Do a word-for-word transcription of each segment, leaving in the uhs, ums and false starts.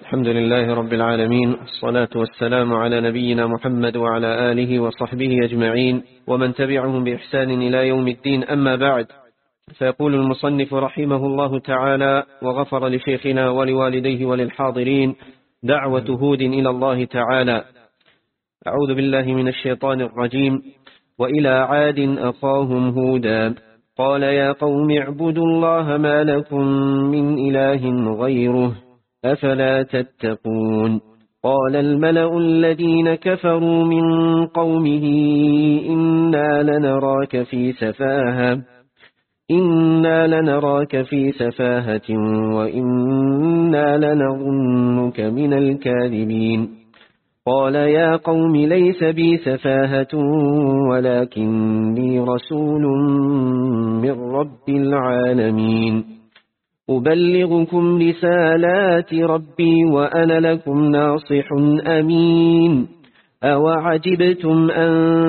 الحمد لله رب العالمين، الصلاة والسلام على نبينا محمد وعلى آله وصحبه أجمعين ومن تبعهم بإحسان إلى يوم الدين. أما بعد، فيقول المصنف رحمه الله تعالى وغفر لشيخنا ولوالديه وللحاضرين: دعوة هود إلى الله تعالى. أعوذ بالله من الشيطان الرجيم. وإلى عاد أخاهم هودا قال يا قوم اعبدوا الله ما لكم من إله غيره أفلا تتقون. قال الملأ الذين كفروا من قومه إنا لنراك في سفاهة إنا لنراك في سفاهة وإنا لنظنك من الكاذبين. قال يا قوم ليس بي سفاهة ولكني رسول من رب العالمين أبلغكم رسالات ربي وأنا لكم ناصح أمين. أوعجبتم أن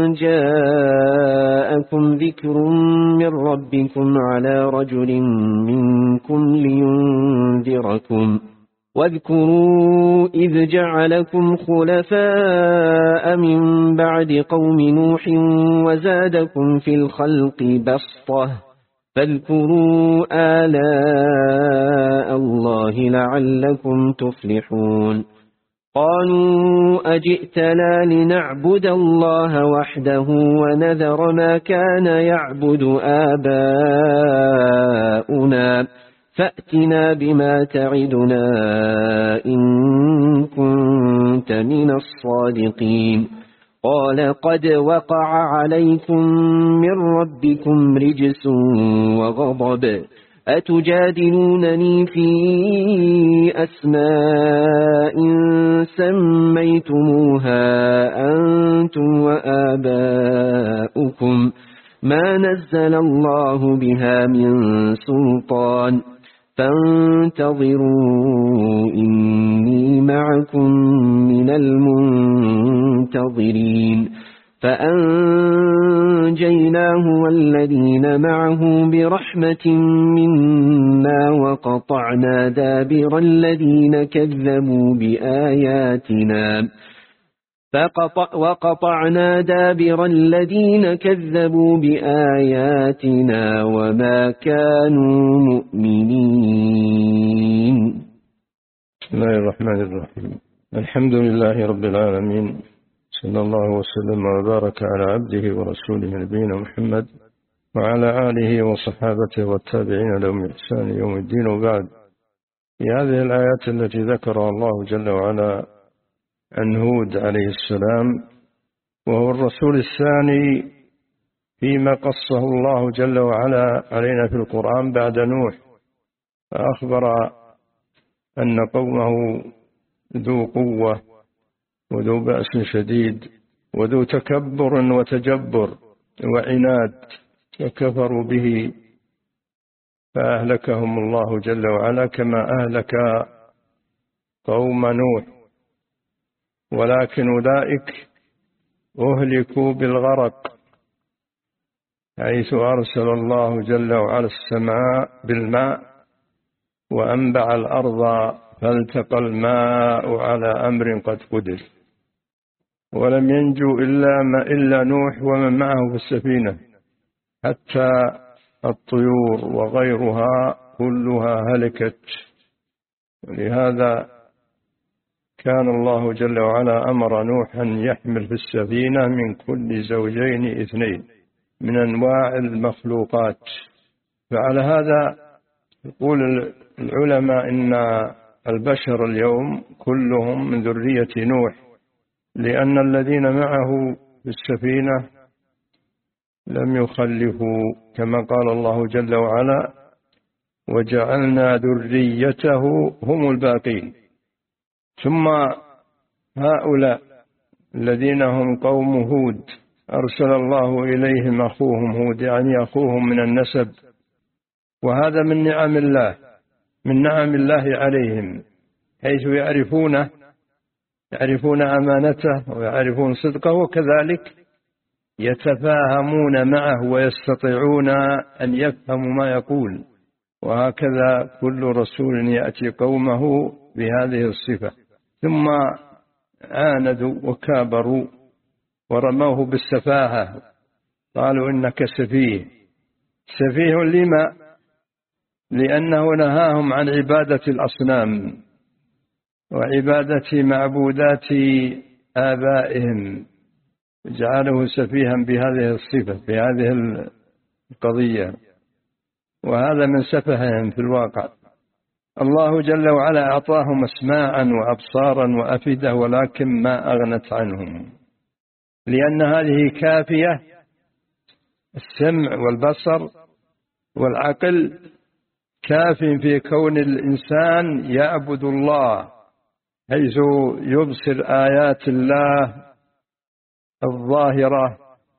جاءكم ذكر من ربكم على رجل منكم لينذركم واذكروا إذ جعلكم خلفاء من بعد قوم نوح وزادكم في الخلق بسطة فاذكروا آلاء الله لعلكم تفلحون. قالوا أجئتنا لنعبد الله وحده ونذر ما كان يعبد آباؤنا فأتنا بما تعدنا إن كنت من الصادقين. قال قد وقع عليكم من ربكم رجس وغضب أتجادلونني في أسماء سميتموها أنتم وآباؤكم ما نزل الله بها من سلطان فانتظروا إني معكم من المنتظرين. فأنجيناه والذين معه برحمة منا وقطعنا دابر الذين كذبوا بآياتنا فقطع وقطعنا دابر الذين كذبوا بآياتنا وما كانوا مؤمنين. بسم الله الرحمن الرحيم. الحمد لله رب العالمين، صلى الله وسلم وبارك على عبده ورسوله نبينا محمد وعلى آله وصحابته والتابعين لهم بإحسان يوم الدين. وبعد، في هذه الآيات التي ذكرها الله جل وعلا عن هود عليه السلام، وهو الرسول الثاني فيما قصه الله جل وعلا علينا في القرآن بعد نوح، فأخبر أن قومه ذو قوة وذو بأس شديد وذو تكبر وتجبر وعناد، وكفروا به فأهلكهم الله جل وعلا كما أهلك قوم نوح. ولكن أولئك أهلكوا بالغرق، حيث أرسل الله جل وعلا السماء بالماء وأنبع الأرض فالتقى الماء على أمر قد قدر، ولم ينجو إلا, ما إلا نوح ومن معه في السفينة، حتى الطيور وغيرها كلها هلكت. ولهذا كان الله جل وعلا أمر نوحا يحمل في السفينة من كل زوجين اثنين من أنواع المخلوقات. فعلى هذا يقول العلماء إن البشر اليوم كلهم من ذرية نوح، لأن الذين معه في السفينة لم يخلفوا، كما قال الله جل وعلا وجعلنا ذريته هم الباقين. ثم هؤلاء الذين هم قوم هود أرسل الله إليهم أخوهم هود، يعني أخوهم من النسب، وهذا من نعم الله من نعم الله عليهم، حيث يعرفونه يعرفون أمانته ويعرفون صدقه، وكذلك يتفاهمون معه ويستطيعون أن يفهموا ما يقول وهكذا كل رسول يأتي قومه بهذه الصفة، ثم عاندوا وكابروا ورموه بالسفاهة، قالوا إنك سفيه. سفيه لما؟ لأنه نهاهم عن عبادة الأصنام وعبادة معبودات آبائهم، جعله سفيها بهذه الصفة بهذه القضية، وهذا من سفههم في الواقع. الله جل وعلا أعطاهم أسماعا وأبصارا وأفئدة ولكن ما أغنت عنهم، لأن هذه كافية، السمع والبصر والعقل كاف في كون الإنسان يعبد الله، حيث يبصر آيات الله الظاهرة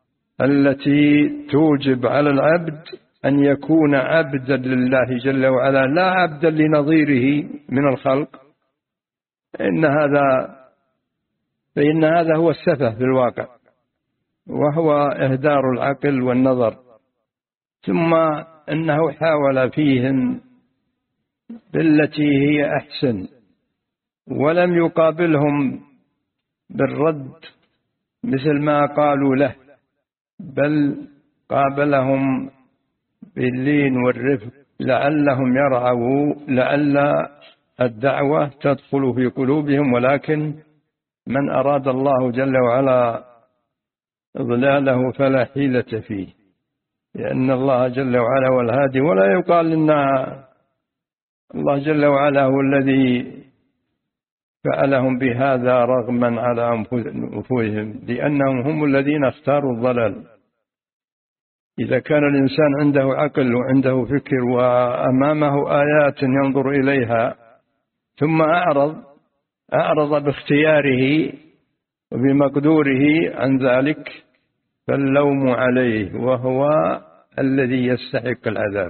التي توجب على العبد أن يكون عبدا لله جل وعلا لا عبدا لنظيره من الخلق. إن هذا فإن هذا هو السفه في الواقع، وهو إهدار العقل والنظر. ثم إنه حاول فيهم بالتي هي أحسن، ولم يقابلهم بالرد مثل ما قالوا له، بل قابلهم باللين والرفق لعلهم يرعوا، لعل الدعوة تدخل في قلوبهم، ولكن من أراد الله جل وعلا إضلاله فلا حيلة فيه، لأن الله جل وعلا هو الهادي. ولا يقال إن الله جل وعلا هو الذي فعلهم بهذا رغما على أنفسهم، لأنهم هم الذين اختاروا الضلال. إذا كان الإنسان عنده عقل وعنده فكر وأمامه آيات ينظر إليها ثم أعرض أعرض باختياره وبمقدوره عن ذلك، فاللوم عليه وهو الذي يستحق العذاب.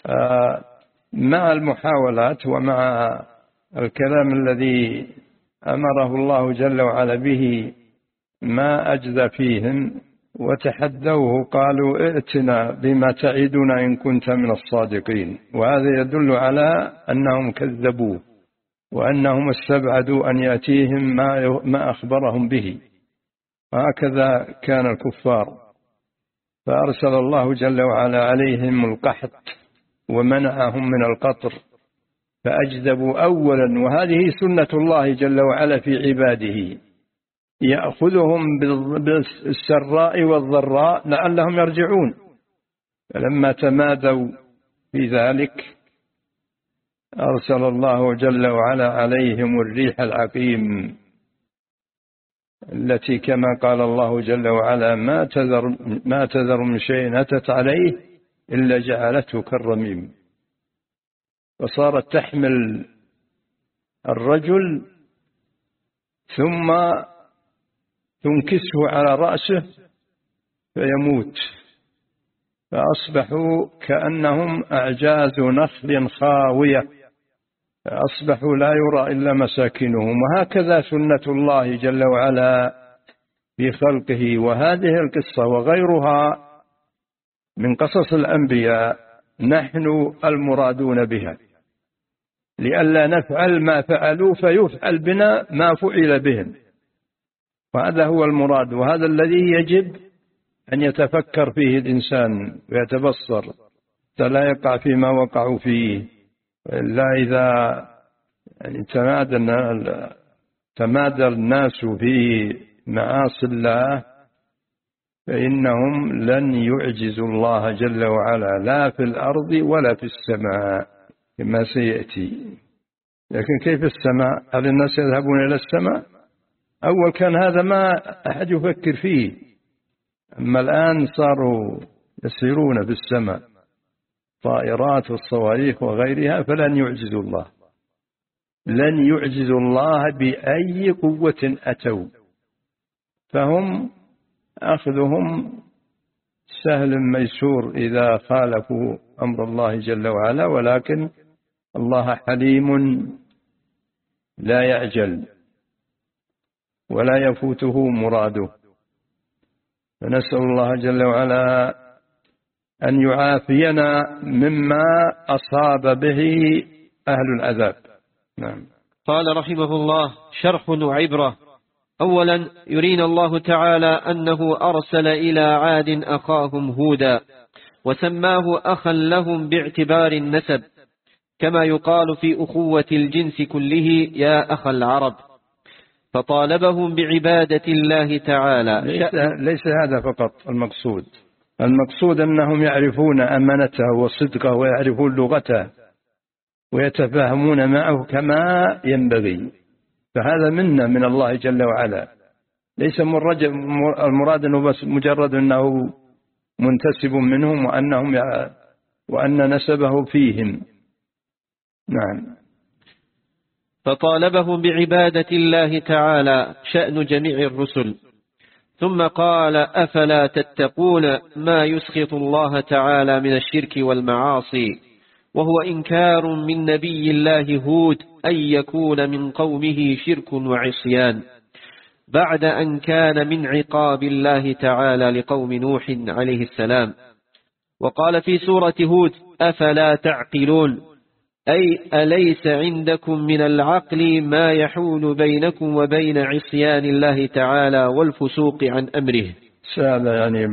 مع المحاولات ومع الكلام الذي أمره الله جل وعلا به ما أجزى فيهم، وتحدوه قالوا ائتنا بما تعدنا إن كنت من الصادقين. وهذا يدل على أنهم كذبوه وأنهم استبعدوا أن يأتيهم ما ما أخبرهم به. وهكذا كان الكفار، فأرسل الله جل وعلا عليهم القحط ومنعهم من القطر فأجذبوا أولا، وهذه سنة الله جل وعلا في عباده، يأخذهم بالسراء والضراء لعلهم يرجعون. فلما تمادوا في ذلك أرسل الله جل وعلا عليهم الريح العقيم التي كما قال الله جل وعلا ما تذر, ما تذر من شيء أتت عليه إلا جعلته كالرميم، وصارت تحمل الرجل ثم تنكسه على رأسه فيموت، فأصبحوا كأنهم أعجاز نخل خاوية، فأصبحوا لا يرى إلا مساكنهم. وهكذا سنة الله جل وعلا في خلقه. وهذه القصة وغيرها من قصص الأنبياء نحن المرادون بها، لئلا نفعل ما فعلوا فيفعل بنا ما فعل بهم، وهذا هو المراد، وهذا الذي يجب أن يتفكر فيه الإنسان ويتبصر فلا يقع فيما وقعوا فيه. إلا إذا يعني تمادى تمادى الناس في معاصي الله فإنهم لن يعجزوا الله جل وعلا لا في الأرض ولا في السماء كما سيأتي. لكن كيف السماء؟ هل الناس يذهبون إلى السماء؟ أول كان هذا ما أحد يفكر فيه، أما الآن صاروا يسيرون في السماء، طائرات والصواريخ وغيرها، فلن يعجزوا الله، لن يعجزوا الله بأي قوة أتوا، فهم أخذهم سهل ميسور إذا خالفوا أمر الله جل وعلا، ولكن الله حليم لا يعجل ولا يفوته مراده. فنسأل الله جل وعلا أن يعافينا مما أصاب به أهل العذاب. نعم. قال رحمه الله: شرح وعبرة. أولا، يرينا الله تعالى أنه أرسل إلى عاد أخاهم هودا وسماه أخا لهم باعتبار النسب، كما يقال في أخوة الجنس كله يا أخ العرب، فطالبهم بعبادة الله تعالى. ليس, ليس هذا فقط المقصود، المقصود أنهم يعرفون أمانته وصدقه ويعرفون لغته ويتفاهمون معه كما ينبغي، فهذا منا من الله جل وعلا، ليس المراد أنه بس مجرد أنه منتسب منهم وأنهم وأن نسبه فيهم. نعم. فطالبهم بعبادة الله تعالى شأن جميع الرسل. ثم قال: أفلا تتقون ما يسخط الله تعالى من الشرك والمعاصي، وهو إنكار من نبي الله هود أن يكون من قومه شرك وعصيان، بعد أن كان من عقاب الله تعالى لقوم نوح عليه السلام. وقال في سورة هود: أفلا تعقلون، أي أليس عندكم من العقل ما يحول بينكم وبين عصيان الله تعالى والفسوق عن أمره. هذا يعني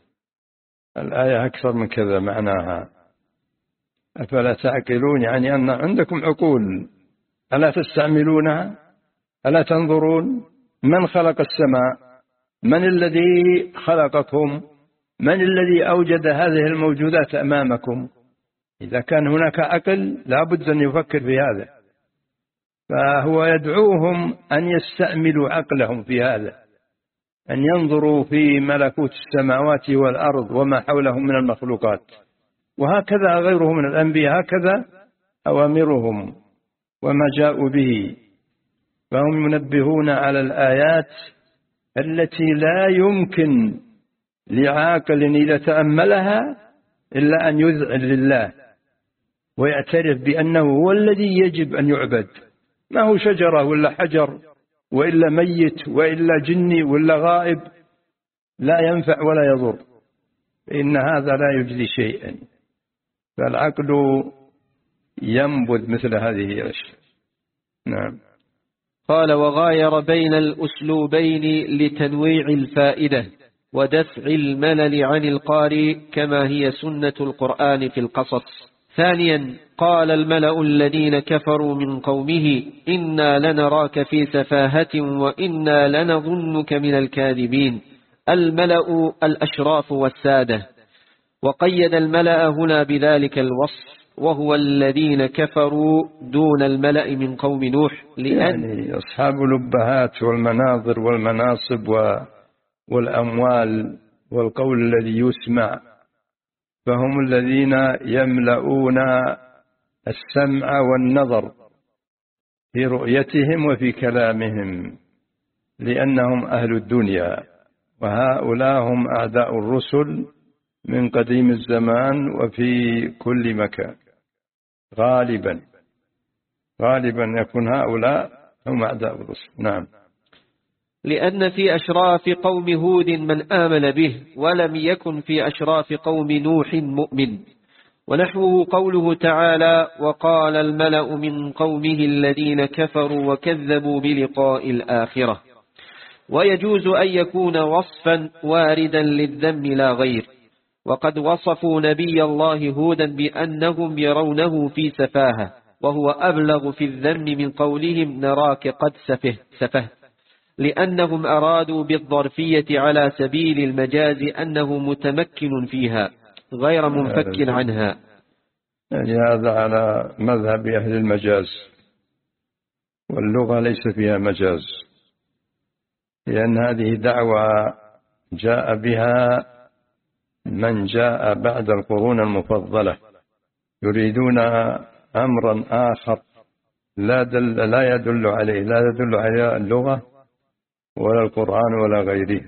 الآية أكثر من كذا معناها. أفلا تعقلون يعني أن عندكم عقول، ألا تستعملونها؟ ألا تنظرون؟ من خلق السماء؟ من الذي خلقكم؟ من الذي أوجد هذه الموجودات أمامكم؟ إذا كان هناك عقل لا بد أن يفكر في هذا، فهو يدعوهم أن يستعملوا عقلهم في هذا، أن ينظروا في ملكوت السماوات والأرض وما حولهم من المخلوقات، وهكذا غيرهم من الأنبياء، هكذا أوامرهم وما جاءوا به، فهم ينبهون على الآيات التي لا يمكن لعاقل إذا تأملها إلا أن يذعن لله ويعترف بأنه هو الذي يجب أن يعبد، ما هو شجرة ولا حجر وإلا ميت وإلا جني ولا غائب، لا ينفع ولا يضر، إن هذا لا يجزي شيئا، فالعقل ينبذ مثل هذه الأشياء. نعم. قال: وغاير بين الأسلوبين لتنويع الفائدة ودفع الملل عن القارئ كما هي سنة القرآن في القصص. ثانيا، قال الملأ الذين كفروا من قومه: إنا لنراك في سفاهة وإنا لنظنك من الكاذبين. الملأ الأشراف والسادة، وقيد الملأ هنا بذلك الوصف، وهو الذين كفروا دون الملأ من قوم نوح، لأن يعني أصحاب الأبهات والمناظر والمناصب والأموال والقول الذي يسمع، فهم الذين يملؤون السمع والنظر في رؤيتهم وفي كلامهم، لأنهم أهل الدنيا، وهؤلاء هم أعداء الرسل من قديم الزمان وفي كل مكان، غالبا غالبا يكون هؤلاء هم أعداء الرسل. نعم. لأن في أشراف قوم هود من آمن به، ولم يكن في أشراف قوم نوح مؤمن. ونحوه قوله تعالى: وقال الملأ من قومه الذين كفروا وكذبوا بلقاء الآخرة. ويجوز أن يكون وصفا واردا للذم لا غير، وقد وصفوا نبي الله هودا بأنهم يرونه في سفاهة، وهو أبلغ في الذم من قولهم نراك قد سفه سفه، لأنهم أرادوا بالظرفية على سبيل المجاز أنه متمكن فيها غير منفك عنها. يعني هذا على مذهب أهل المجاز، واللغة ليس فيها مجاز، لأن هذه دعوة جاء بها من جاء بعد القرون المفضلة، يريدون أمرا آخر لا, دل لا يدل عليه لا يدل عليه اللغة ولا القرآن ولا غيره،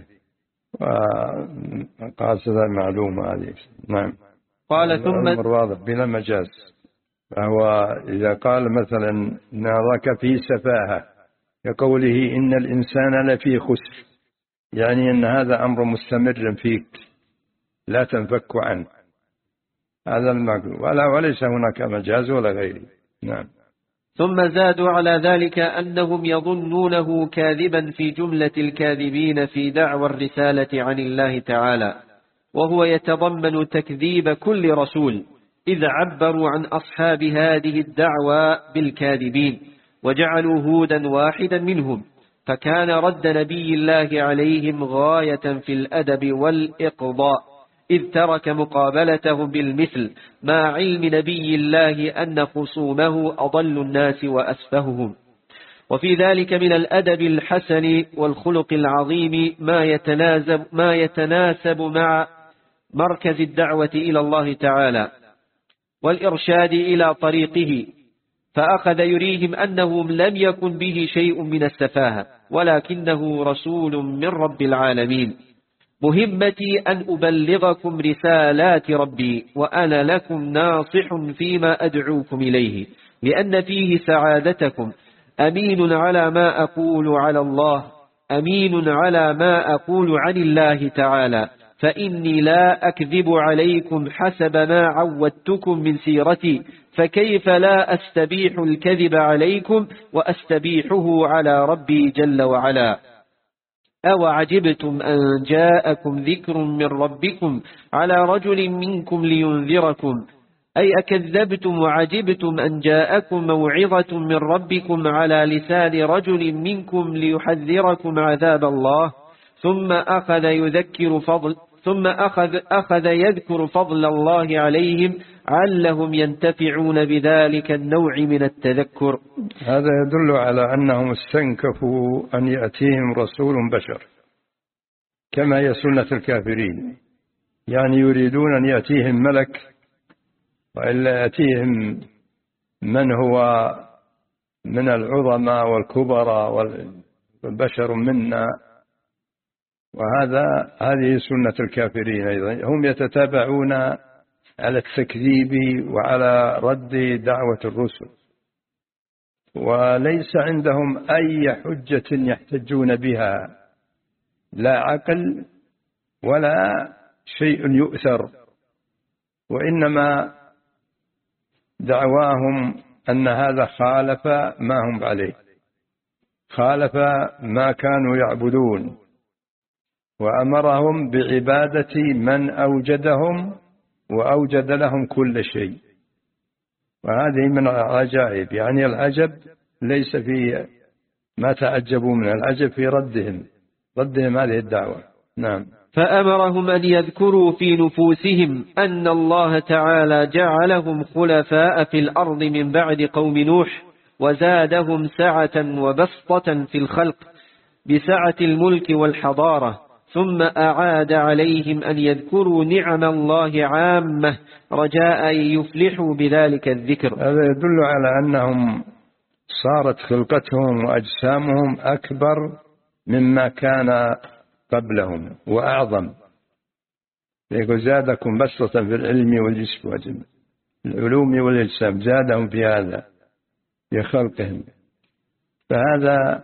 وقاصدة معلومة هذه. نعم. قال ثم الأمر واضح بلا مجاز، فهو إذا قال مثلا نراك في سفاهة كقوله إن الإنسان لفي خسر، يعني أن هذا أمر مستمر فيك لا تنفك عنه، هذا المقلوب، ولا وليس هناك مجاز ولا غيره. نعم. ثم زادوا على ذلك أنهم يظنونه كاذبا في جملة الكاذبين في دعوى الرسالة عن الله تعالى، وهو يتضمن تكذيب كل رسول، إذ عبروا عن أصحاب هذه الدعوى بالكاذبين وجعلوا هودا واحدا منهم، فكان رد نبي الله عليهم غاية في الأدب والإقضاء، إذ ترك مقابلتهم بالمثل مع علم نبي الله أن خصومه أضل الناس وأسفههم. وفي ذلك من الأدب الحسن والخلق العظيم ما يتناسب, ما يتناسب مع مركز الدعوة إلى الله تعالى والإرشاد إلى طريقه، فأخذ يريهم أنه لم يكن به شيء من السفاهة، ولكنه رسول من رب العالمين. مهمتي أن أبلغكم رسالات ربي، وأنا لكم ناصح فيما أدعوكم إليه، لأن فيه سعادتكم. أمين على ما أقول على الله أمين على ما أقول عن الله تعالى، فإني لا أكذب عليكم حسب ما عودتكم من سيرتي، فكيف لا أستبيح الكذب عليكم وأستبيحه على ربي جل وعلا. أو عجبتم أن جاءكم ذكر من ربكم على رجل منكم لينذركم، أي أكذبتم وعجبتم أن جاءكم موعظة من ربكم على لسان رجل منكم ليحذركم عذاب الله. ثم أخذ يذكر فضل ثم أخذ, أخذ يذكر فضل الله عليهم علهم ينتفعون بذلك النوع من التذكر. هذا يدل على أنهم استنكفوا أن يأتيهم رسول بشر كما هي سنة الكافرين، يعني يريدون أن يأتيهم ملك، وإلا يأتيهم من هو من العظماء والكبراء والبشر منا، وهذا هذه سنة الكافرين أيضا. هم يتتابعون على التكذيب وعلى رد دعوة الرسل، وليس عندهم أي حجة يحتجون بها، لا عقل ولا شيء يؤثر، وإنما دعواهم أن هذا خالف ما هم عليه، خالف ما كانوا يعبدون، وأمرهم بعبادة من أوجدهم وأوجد لهم كل شيء. وهذه من العجائب، يعني العجب ليس في ما تعجبوا من العجب في ردهم ردهم هذه الدعوة. نعم. فأمرهم أن يذكروا في نفوسهم أن الله تعالى جعلهم خلفاء في الأرض من بعد قوم نوح، وزادهم سعة وبسطة في الخلق بسعة الملك والحضارة. ثم أعاد عليهم أن يذكروا نعم الله عامة رجاء يفلحوا بذلك الذكر. هذا يدل على أنهم صارت خلقتهم وأجسامهم أكبر مما كان قبلهم وأعظم. يقول زادكم بسطة في العلم والجسم والجسم العلوم والأجسام، زادهم في هذا في خلقهم. فهذا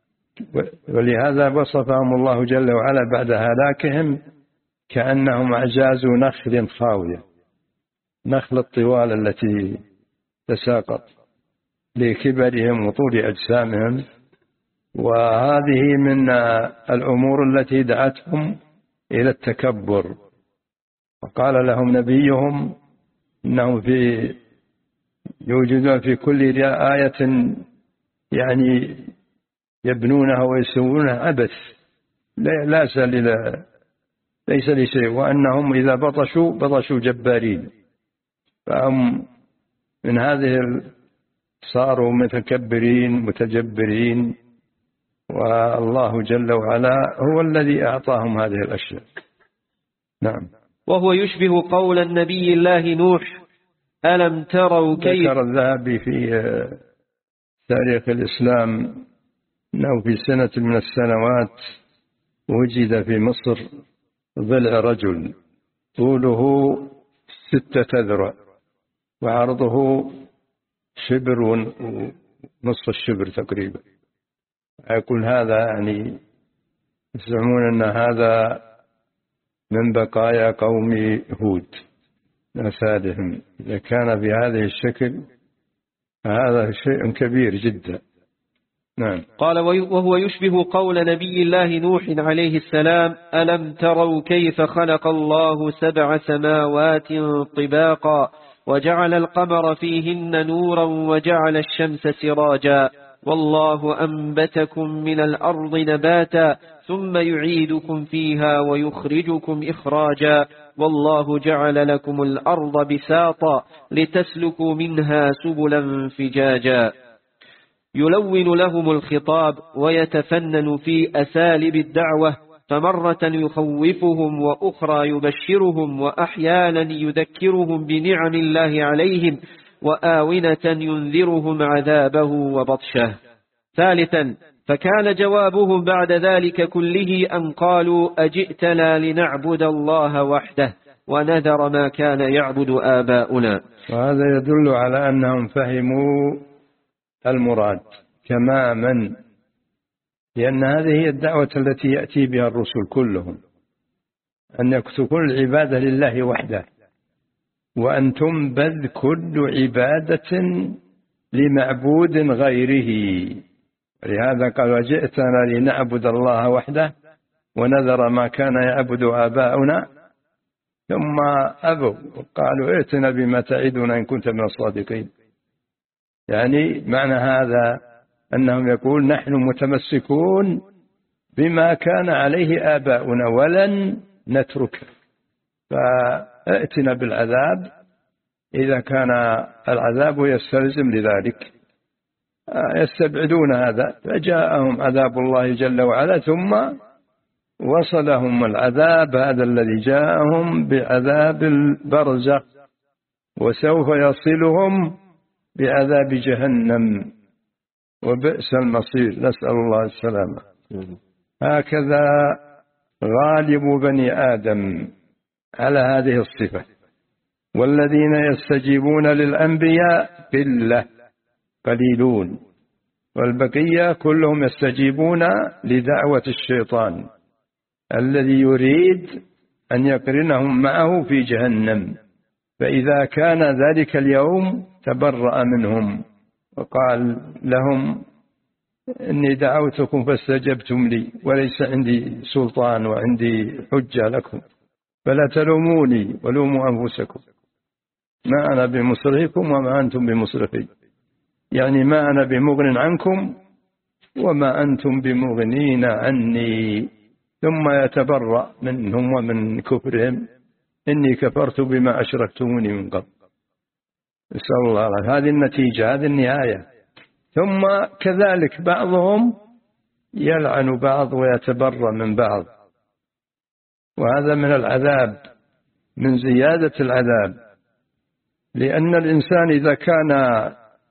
ولهذا وصفهم الله جل وعلا بعد هلاكهم كأنهم أعجاز نخل خاوية، نخل الطوال التي تساقط لكبرهم وطول أجسامهم. وهذه من الأمور التي دعتهم إلى التكبر. وقال لهم نبيهم إنه في يوجدون في كل آية يعني يبنونها ويسوونها عبث، لا سل ليس لشيء، وأنهم إذا بطشوا بطشوا جبارين. فهم من هذه صاروا متكبرين متجبرين، والله جل وعلا هو الذي أعطاهم هذه الأشياء. نعم. وهو يشبه قول النبي الله نوح: ألم تروا كيف. ذكر الذهبي في تاريخ الإسلام أنه في سنة من السنوات وجد في مصر ضلع رجل طوله ستة ذراع وعرضه شبر ونصف الشبر تقريبا. يقول هذا يعني يزعمون أن هذا من بقايا قوم هود، أفسادهم. إذا كان بهذه الشكل هذا شيء كبير جدا. نعم. قال وهو يشبه قول نبي الله نوح عليه السلام: ألم تروا كيف خلق الله سبع سماوات طباقا وجعل القمر فيهن نورا وجعل الشمس سراجا والله أنبتكم من الأرض نباتا ثم يعيدكم فيها ويخرجكم إخراجا والله جعل لكم الأرض بساطا لتسلكوا منها سبلا فجاجا. يلون لهم الخطاب ويتفنن في أساليب الدعوة، فمرة يخوفهم وأخرى يبشرهم وأحيانا يذكرهم بنعم الله عليهم وآونة ينذرهم عذابه وبطشه. ثالثا، فكان جوابهم بعد ذلك كله أن قالوا: أجئتنا لنعبد الله وحده ونذر ما كان يعبد آباؤنا. وهذا يدل على أنهم فهموا المراد تماما، لأن هذه هي الدعوة التي يأتي بها الرسل كلهم، أن تكون العبادة لله وحده، وأن تنبذ كل عبادة لمعبود غيره. لهذا قال: وجئتنا لنعبد الله وحده ونذر ما كان يعبد آباؤنا. ثم أبوا قالوا: ائتنا بما تعدنا إن كنت من الصادقين. يعني معنى هذا أنهم يقول: نحن متمسكون بما كان عليه آباؤنا ولن نتركه، فائتنا بالعذاب إذا كان العذاب يستلزم لذلك. يستبعدون هذا، فجاءهم عذاب الله جل وعلا، ثم وصلهم العذاب هذا الذي جاءهم بعذاب البرزخ، وسوف يصلهم بعذاب جهنم، وبئس المصير، نسأل الله السلامة. هكذا غالب بني آدم على هذه الصفة. والذين يستجيبون للأنبياء قلة قليلون، والبقية كلهم يستجيبون لدعوة الشيطان الذي يريد أن يقرنهم معه في جهنم. فإذا كان ذلك اليوم تبرأ منهم وقال لهم: إني دعوتكم فاستجبتم لي وليس عندي سلطان وعندي حجة لكم، فلا تلوموني ولوموا أنفسكم، ما أنا بمصرخكم وما أنتم بمصرخي. يعني ما أنا بمغن عنكم وما أنتم بمغنين عني. ثم يتبرأ منهم ومن كفرهم: إني كفرت بما أشركتموني من قبل. نسأل الله العافية. هذه النتيجة، هذه النهاية. ثم كذلك بعضهم يلعن بعض ويتبرأ من بعض، وهذا من العذاب، من زيادة العذاب. لأن الإنسان إذا كان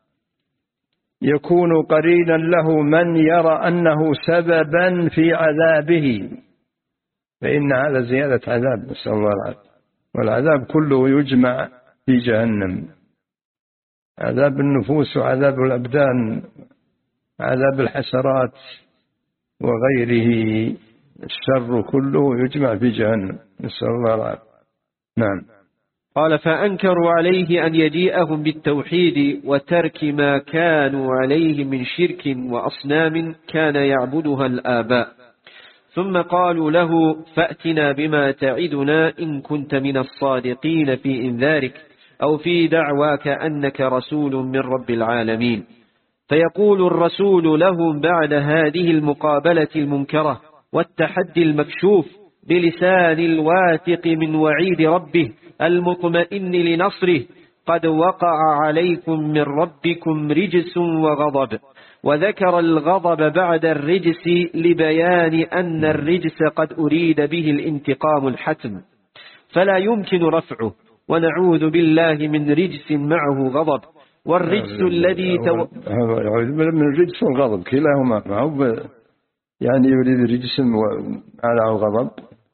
يكون قرينا له من يرى أنه سببا في عذابه، فإن هذا زيادة عذاب، نسأل الله العافية. والعذاب كله يجمع في جهنم: عذاب النفوس وعذاب الأبدان، عذاب الحسرات وغيره، الشر كله يجمع في جهنم، نسأل الله العافية. نعم. قال: فأنكروا عليه أن يجيئهم بالتوحيد وترك ما كانوا عليه من شرك وأصنام كان يعبدها الآباء، ثم قالوا له: فأتنا بما تعدنا إن كنت من الصادقين في إنذارك أو في دعواك أنك رسول من رب العالمين. فيقول الرسول لهم بعد هذه المقابلة المنكرة والتحدي المكشوف بلسان الواثق من وعيد ربه المطمئن لنصره: قد وقع عليكم من ربكم رجس وغضب. وذكر الغضب بعد الرجس لبيان أن الرجس قد أريد به الانتقام الحتم، فلا يمكن رفعه، ونعوذ بالله من رجس معه غضب. والرجس الذي تو... من الرجس والغضب كلاهما معه، يعني يريد رجس على غضب،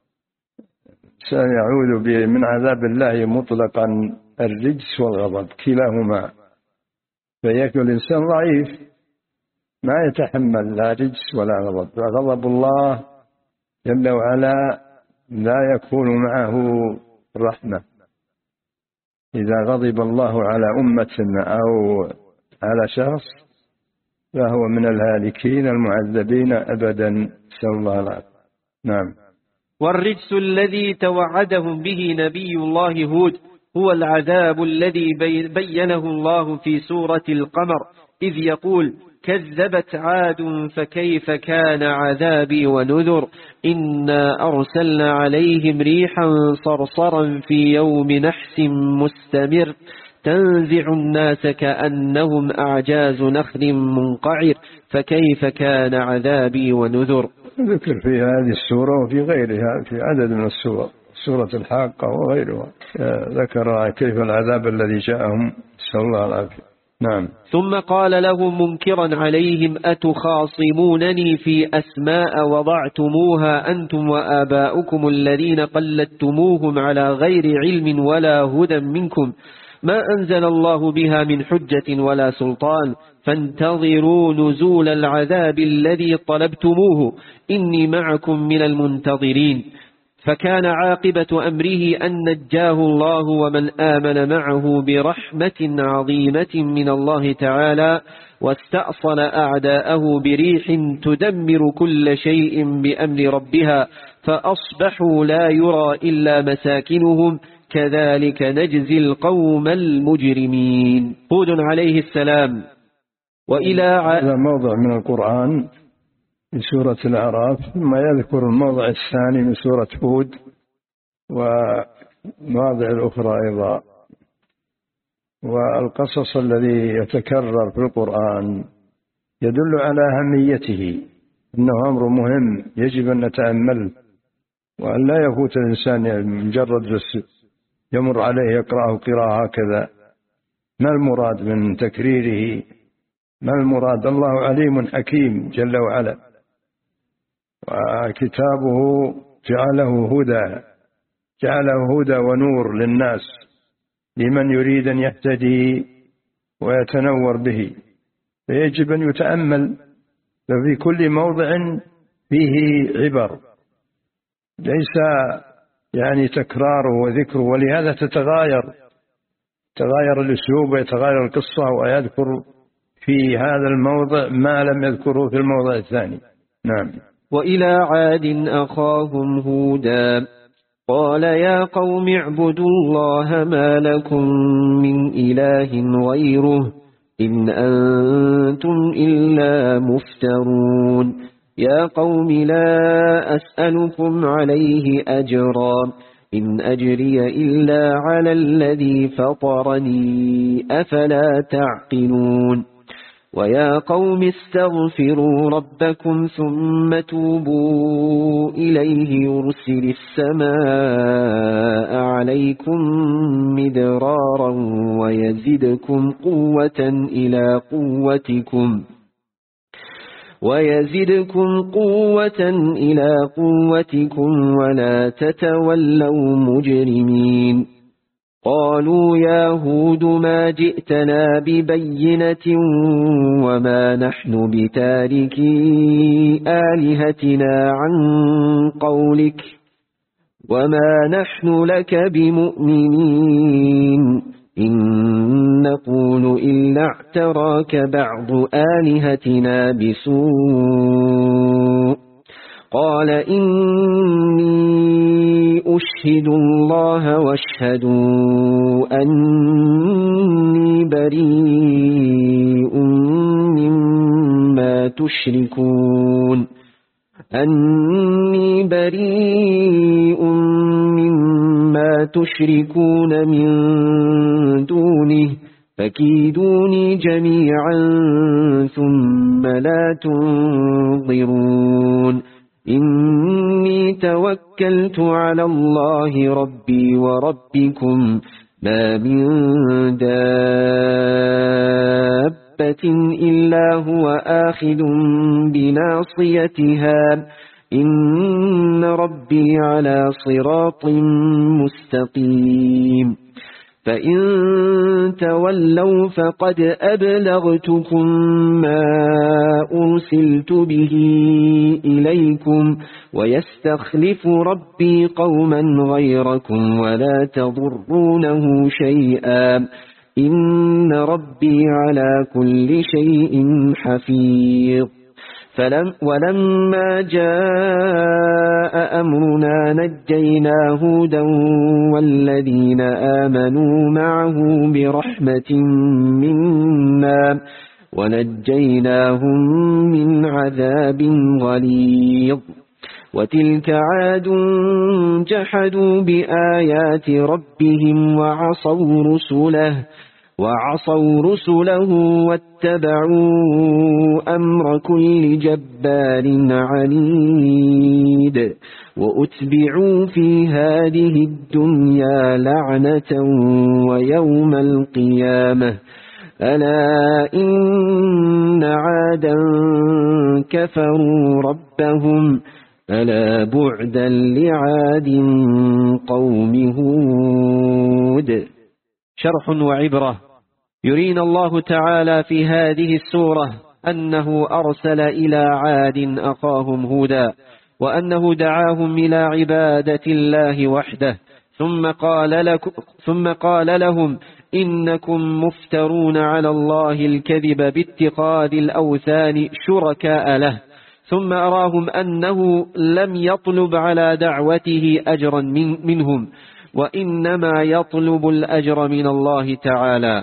سيعوذ من عذاب الله مطلقا الرجس والغضب كلاهما. فيكون الإنسان ضعيف ما يتحمل لا رجس ولا غضب، فغضب الله جل وعلا لا يكون معه رحمة. إذا غضب الله على أمة أو على شخص فهو من الهالكين المعذبين أبدا، نسأل الله العافية. نعم. والرجس الذي توعدهم به نبي الله هود هو العذاب الذي بينه الله في سورة القمر إذ يقول كذبت عاد فكيف كان عذابي ونذر إنا أرسلنا عليهم ريحا صرصرا في يوم نحس مستمر تنزع الناس كأنهم أعجاز نخل منقعر فكيف كان عذابي ونذر. ذكر في هذه السورة وفي غيرها في عدد من السور، سورة الحاقة وغيرها ذكر كيف العذاب الذي جاءهم، نسأل الله العافية. نعم. ثم قال لهم منكرا عليهم أتخاصمونني في أسماء وضعتموها أنتم وآباؤكم الذين قلدتموهم على غير علم ولا هدى منكم ما أنزل الله بها من حجة ولا سلطان فانتظروا نزول العذاب الذي طلبتموه إني معكم من المنتظرين. فكان عاقبة أمره أن نجاه الله ومن آمن معه برحمة عظيمة من الله تعالى واستأصل أعداءه بريح تدمر كل شيء بأمر ربها فأصبحوا لا يرى إلا مساكنهم كذلك نجزي القوم المجرمين. هود عليه السلام. وإلى هذا موضع من القرآن في سورة الأعراف، ثم يذكر الموضع الثاني من سورة هود ومواضع الأخرى أيضا. والقصص الذي يتكرر في القرآن يدل على أهميته، إنه أمر مهم يجب أن نتأمل وأن لا يفوت الإنسان مجرد بس يمر عليه يقرأه قراءة هكذا. ما المراد من تكريره؟ ما المراد؟ الله عليم حكيم جل وعلا، وكتابه جعله هدى، جعله هدى ونور للناس لمن يريد أن يهتدي ويتنور به، فيجب أن يتأمل. ففي كل موضع فيه عبر، ليس يعني تكراره وذكره، ولهذا تتغاير تغاير الأسلوب ويتغاير القصة، ويذكر في هذا الموضع ما لم يذكره في الموضع الثاني. نعم. وإلى عاد أخاهم هودا قال يا قوم اعبدوا الله ما لكم من إله غيره إن أنتم إلا مفترون يا قوم لا أسألكم عليه أجرا إن أجري إلا على الذي فطرني أفلا تعقلون ويا قوم استغفروا ربكم ثم توبوا إليه يرسل السماء عليكم مدرارا ويزدكم قوة إلى قوتكم ويزدكم قوة إلى قوتكم ولا تتولوا مجرمين قالوا يا هود ما جئتنا ببينة وما نحن بتاركي آلهتنا عن قولك وما نحن لك بمؤمنين إن نقول إلا اعتراك بعض آلهتنا بسوء قال إني أشهد الله واشهدوا أني بريء مما تشركون أني بريء مما تشركون من دونه فكيدوني جميعا ثم لا تنظرون إني توكلت على الله ربي وربكم ما من دابة إلا هو آخذ بناصيتها إن ربي على صراط مستقيم فإن تولوا فقد أبلغتكم ما أرسلت به إليكم ويستخلف ربي قوما غيركم ولا تضرونه شيئا إن ربي على كل شيء حفيظ. فلم ولما جاء أمرنا نجينا هودا والذين آمنوا معه برحمة منا ونجيناهم من عذاب غليظ. وتلك عاد جحدوا بآيات ربهم وعصوا رسله وعصوا رسله واتبعوا أمر كل جبار عنيد وأتبعوا في هذه الدنيا لعنة ويوم القيامة ألا إن عادا كفروا ربهم ألا بعدا لعاد قوم هود. شرح وعبرة. يرينا الله تعالى في هذه السورة أنه أرسل إلى عاد أخاهم هودا وأنه دعاهم إلى عبادة الله وحده ثم قال, لكم ثم قال لهم إنكم مفترون على الله الكذب باتخاذ الأوثان شركاء له، ثم أراهم أنه لم يطلب على دعوته أجرا من منهم وإنما يطلب الأجر من الله تعالى.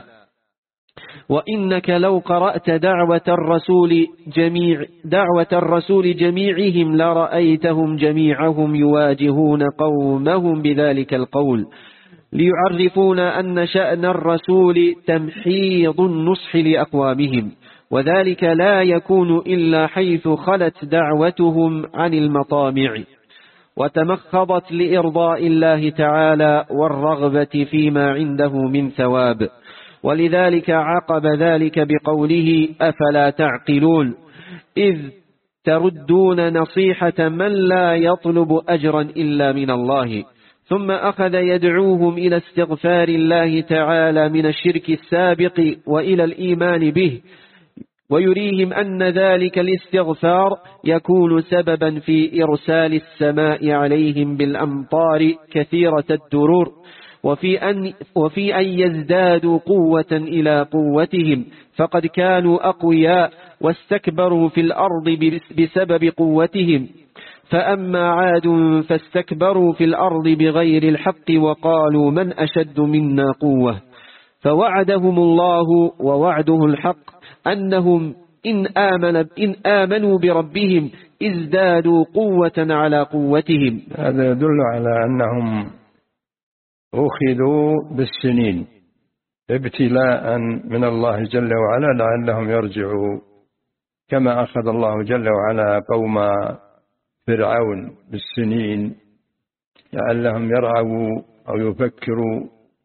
وإنك لو قرأت دعوة الرسول جميع دعوة الرسول جميعهم لرأيتهم جميعهم يواجهون قومهم بذلك القول ليعرفون أن شأن الرسول تمحيض النصح لأقوامهم، وذلك لا يكون إلا حيث خلت دعوتهم عن المطامع وتمخضت لإرضاء الله تعالى والرغبة فيما عنده من ثواب. ولذلك عقب ذلك بقوله أفلا تعقلون، إذ تردون نصيحة من لا يطلب أجرا إلا من الله. ثم أخذ يدعوهم إلى استغفار الله تعالى من الشرك السابق وإلى الإيمان به، ويريهم أن ذلك الاستغفار يكون سببا في إرسال السماء عليهم بالأمطار كثيرة الدرور، وفي أن, وفي أن يزدادوا قوة إلى قوتهم، فقد كانوا أقوياء واستكبروا في الأرض بسبب قوتهم. فأما عاد فاستكبروا في الأرض بغير الحق وقالوا من أشد منا قوة، فوعدهم الله ووعده الحق أنهم إن, آمن إن آمنوا بربهم ازدادوا قوة على قوتهم. هذا يدل على أنهم أخذوا بالسنين ابتلاء من الله جل وعلا لعلهم يرجعوا، كما أخذ الله جل وعلا قوم فرعون بالسنين لعلهم يرعوا أو يفكروا.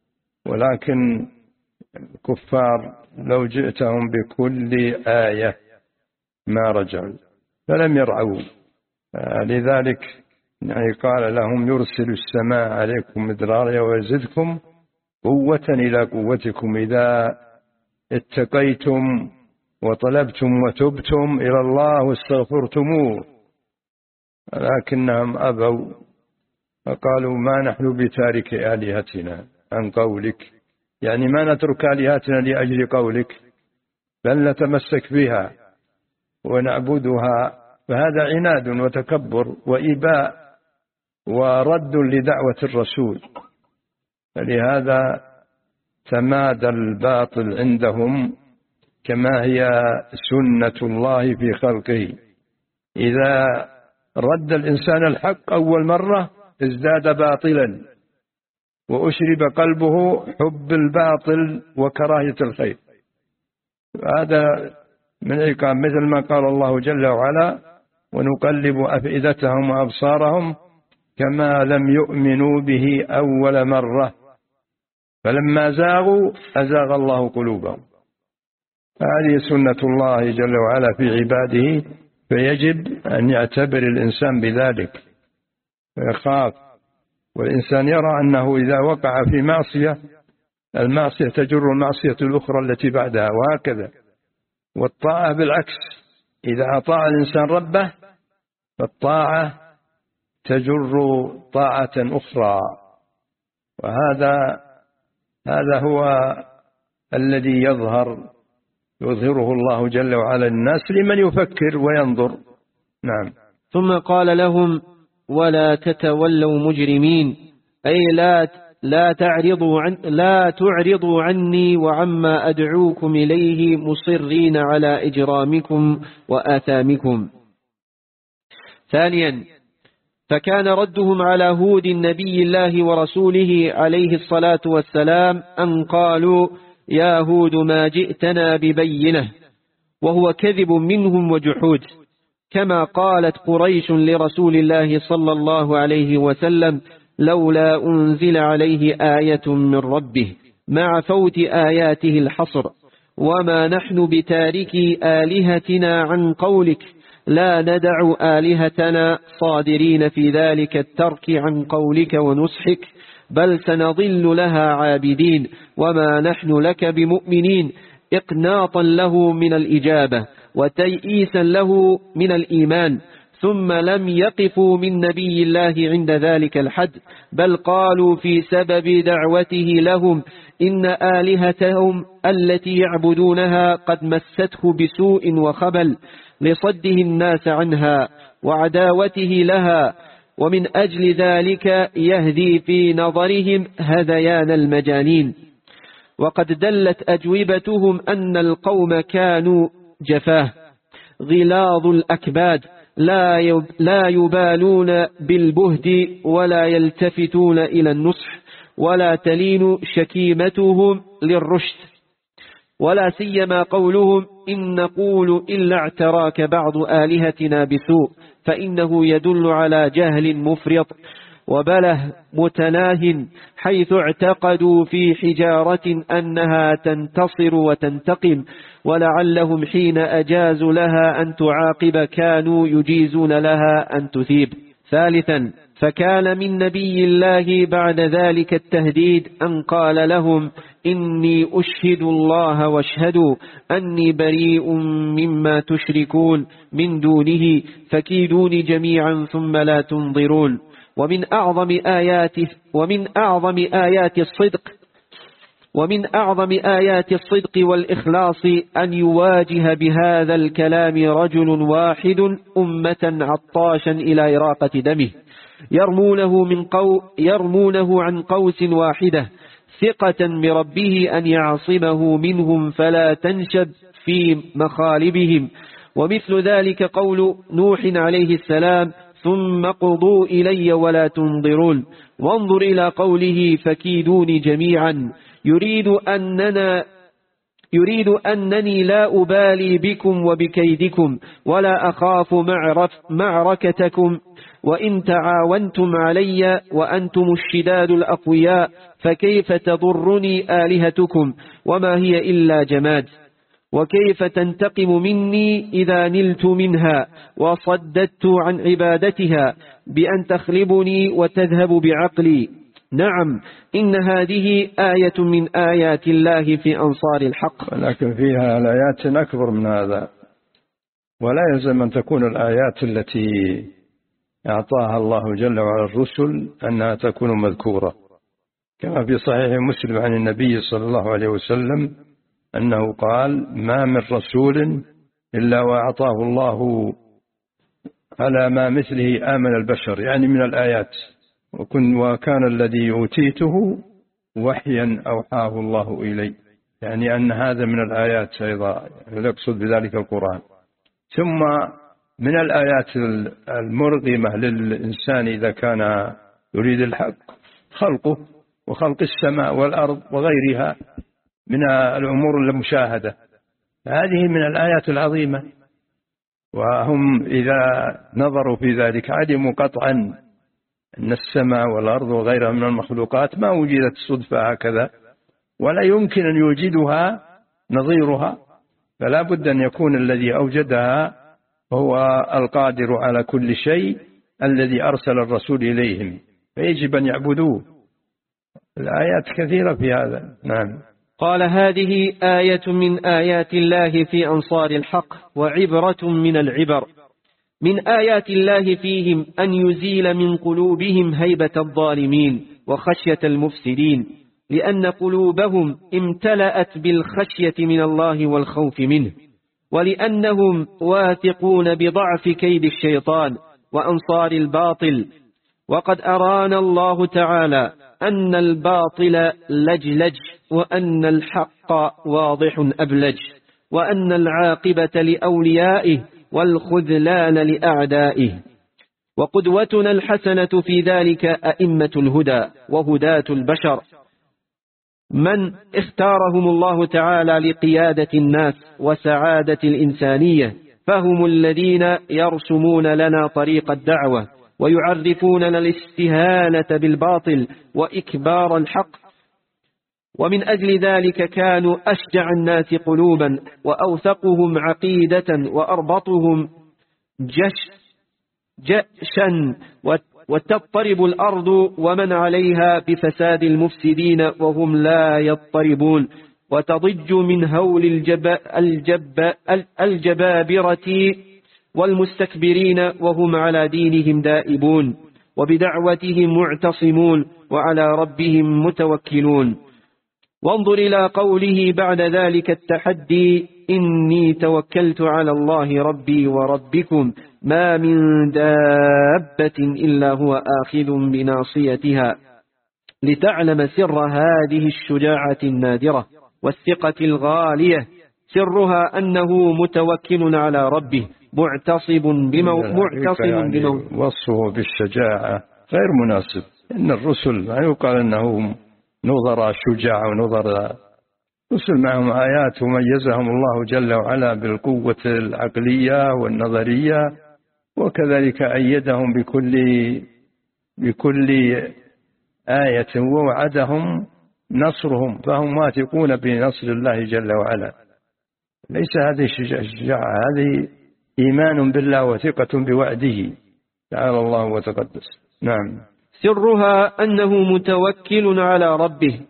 ولكن الكفار لو جئتهم بكل آية ما رجعوا فلم يرعوا، لذلك يعني قال لهم يرسل السماء عليكم مدرارا ويزدكم قوة إلى قوتكم إذا اتقيتم وطلبتم وتبتم إلى الله واستغفرتموه، لكنهم أبوا فقالوا ما نحن بتارك آلهتنا عن قولك، يعني ما نترك آلهتنا لأجل قولك بل نتمسك بها ونعبدها. فهذا عناد وتكبر وإباء ورد لدعوة الرسول، فلهذا تمادى الباطل عندهم كما هي سنة الله في خلقه. إذا رد الإنسان الحق أول مرة ازداد باطلا وأشرب قلبه حب الباطل وكراهية الخير. هذا من عقاب، مثل ما قال الله جل وعلا ونقلب أفئدتهم وأبصارهم كما لم يؤمنوا به أول مرة فلما زاغوا أزاغ الله قلوبهم. هذه سنة الله جل وعلا في عباده، فيجب أن يعتبر الإنسان بذلك ويخاف. والإنسان يرى أنه إذا وقع في معصية المعصية تجر المعصية الأخرى التي بعدها وهكذا. والطاعة بالعكس، إذا أطاع الإنسان ربه فالطاعة تجر طاعة أخرى. وهذا هذا هو الذي يظهر يظهره الله جل وعلا الناس لمن يفكر وينظر. نعم. ثم قال لهم: ولا تتولوا مجرمين، أي لا لا تعرضوا عن لا تعرضوا عني وعما أدعوكم إليه مصرين على إجرامكم وآثامكم. ثانيا، فكان ردهم على هود نبي الله ورسوله عليه الصلاة والسلام أن قالوا: يا هود ما جئتنا ببينة، وهو كذب منهم وجحود، كما قالت قريش لرسول الله صلى الله عليه وسلم: لولا أنزل عليه آية من ربه، مع فوت آياته الحصر، وما نحن بتاركي آلهتنا عن قولك، لا ندع آلهتنا صادرين في ذلك الترك عن قولك ونصحك، بل سنظل لها عابدين، وما نحن لك بمؤمنين، إقناطا له من الإجابة وتيئيسا له من الإيمان. ثم لم يقفوا من نبي الله عند ذلك الحد، بل قالوا في سبب دعوته لهم: إن آلهتهم التي يعبدونها قد مسته بسوء وخبل، لصده الناس عنها وعداوته لها، ومن أجل ذلك يهدي في نظرهم هذيان المجانين. وقد دلت أجوبتهم أن القوم كانوا جفاه غلاظ الأكباد، لا يبالون بالبهد ولا يلتفتون إلى النصح، ولا تلين شكيمتهم للرشد، ولا سيما قولهم: إن نقول إلا اعتراك بعض آلهتنا بسوء، فإنه يدل على جهل مفرط وبله متناه، حيث اعتقدوا في حجارة أنها تنتصر وتنتقم، ولعلهم حين أجازوا لها أن تعاقب كانوا يجيزون لها أن تثيب. ثالثا، فكان من نبي الله بعد ذلك التهديد أن قال لهم: إني أشهد الله واشهدوا أني بريء مما تشركون من دونه، فكيدوني جميعا ثم لا تنظرون. ومن أعظم آيات ومن أعظم آيات الصدق ومن أعظم آيات الصدق والإخلاص أن يواجه بهذا الكلام رجل واحد أمة عطاشا إلى إراقة دمه، يرمونه من قو يرمونه عن قوس واحدة، ثقة بربه أن يعصمه منهم فلا تنشب في مخالبهم. ومثل ذلك قول نوح عليه السلام: ثم قضوا إلي ولا تنظرون. وانظر إلى قوله: فكيدوني جميعا، يريد أننا يريد أنني لا أبالي بكم وبكيدكم، ولا أخاف معرف معركتكم، وإن تعاونتم علي وأنتم الشداد الأقوياء، فكيف تضرني آلهتكم وما هي إلا جماد؟ وكيف تنتقم مني إذا نلت منها وصددت عن عبادتها بأن تخلبني وتذهب بعقلي؟ نعم، إن هذه آية من آيات الله في أنصار الحق. ولكن فيها الآيات أكبر من هذا، ولا يلزم أن تكون الآيات التي أعطاها الله جل وعلا الرسل أنها تكون مذكورة، كما في صحيح مسلم عن النبي صلى الله عليه وسلم أنه قال: ما من رسول إلا وأعطاه الله على ما مثله آمن البشر، يعني من الآيات. وكن وكان الذي أوتيته وحيا أوحاه الله إلي، يعني أن هذا من الآيات أيضا، يقصد بذلك القرآن. ثم من الآيات المرغمة للإنسان إذا كان يريد الحق خلقه، وخلق السماء والأرض وغيرها من الأمور المشاهدة، هذه من الآيات العظيمة. وهم إذا نظروا في ذلك علموا قطعا أن السماء والأرض وغيرها من المخلوقات ما وجدت صدفة هكذا، ولا يمكن أن يوجدها نظيرها، فلا بد أن يكون الذي أوجدها هو القادر على كل شيء الذي أرسل الرسول إليهم، فيجب أن يعبدوه. الآيات كثيرة في هذا. نعم. قال: هذه آية من آيات الله في أنصار الحق، وعبرة من العبر. من آيات الله فيهم أن يزيل من قلوبهم هيبة الظالمين وخشية المفسدين، لأن قلوبهم امتلأت بالخشية من الله والخوف منه، ولأنهم واثقون بضعف كيد الشيطان وأنصار الباطل. وقد أرانا الله تعالى أن الباطل لجلج، وأن الحق واضح أبلج، وأن العاقبة لأوليائه والخذلان لأعدائه. وقدوتنا الحسنة في ذلك أئمة الهدى وهداة البشر، من اختارهم الله تعالى لقيادة الناس وسعادة الإنسانية، فهم الذين يرسمون لنا طريق الدعوة ويعرفوننا الاستهانة بالباطل وإكبار الحق. ومن أجل ذلك كانوا أشجع الناس قلوبا وأوثقهم عقيدة وأربطهم جش جأشا، وتضطرب الأرض ومن عليها بفساد المفسدين وهم لا يضطربون، وتضج من هول الجب الجب الجبابرة والمستكبرين وهم على دينهم دائبون، وبدعوتهم معتصمون، وعلى ربهم متوكلون. وانظر إلى قوله بعد ذلك التحدي: إني توكلت على الله ربي وربكم ما من دابة إلا هو آخذ بناصيتها، لتعلم سر هذه الشجاعة النادرة والثقة الغالية. سرها أنه متوكل على ربه معتصب بمو معتصم يعني بمو وصفه بالشجاعة غير مناسب، إن الرسل ما يقال أنهم نظر شجاع ونظر، رسل معهم آيات وميزهم الله جل وعلا بالقوة العقلية والنظرية، وكذلك أيدهم بكل بكل آية ووعدهم نصرهم، فهم واثقون بنصر الله جل وعلا. ليس هذه الشجاعة، هذه إيمان بالله وثقة بوعده تعالى الله وتقدس. نعم. سرها أنه متوكل على ربه